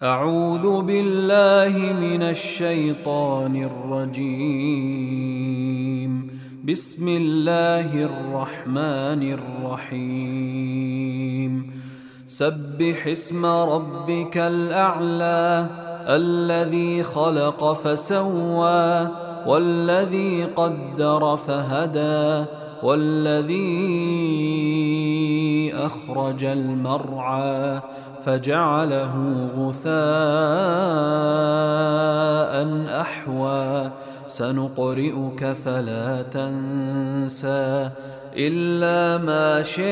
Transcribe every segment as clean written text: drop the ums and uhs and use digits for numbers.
أعوذ بالله من الشيطان الرجيم. بسم الله الرحمن الرحيم. سبح اسم ربك الأعلى الذي خلق فسوى والذي قدر فهدى والذي أخرج المرعى فجعله غثاء أحوى سنقرئك فلا تنسى إلا ما شاء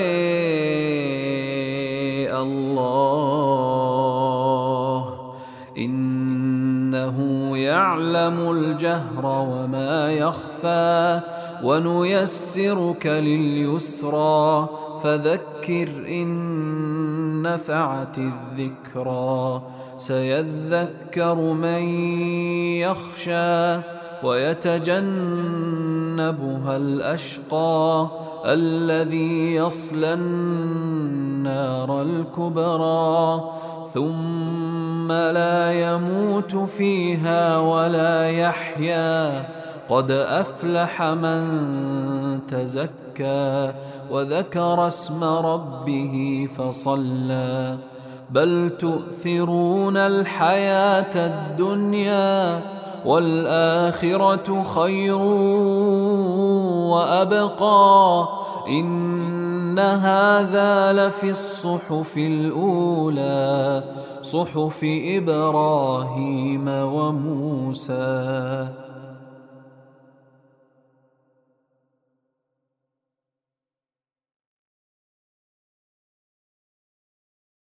الله إنه يعلم الجهر وما يخفى ونيسرك لليسرى فذكر إن نفعت الذكرى سيذكر من يخشى ويتجنبها الأشقى الذي يصلى النار الكبرى ثم لا يموت فيها ولا يحيا قد أفلح من تزكى وذكر اسم ربه فصلى بل تؤثرون الحياة الدنيا والآخرة خير وأبقى إن هذا لفي الصحف الأولى صحف إبراهيم وموسى.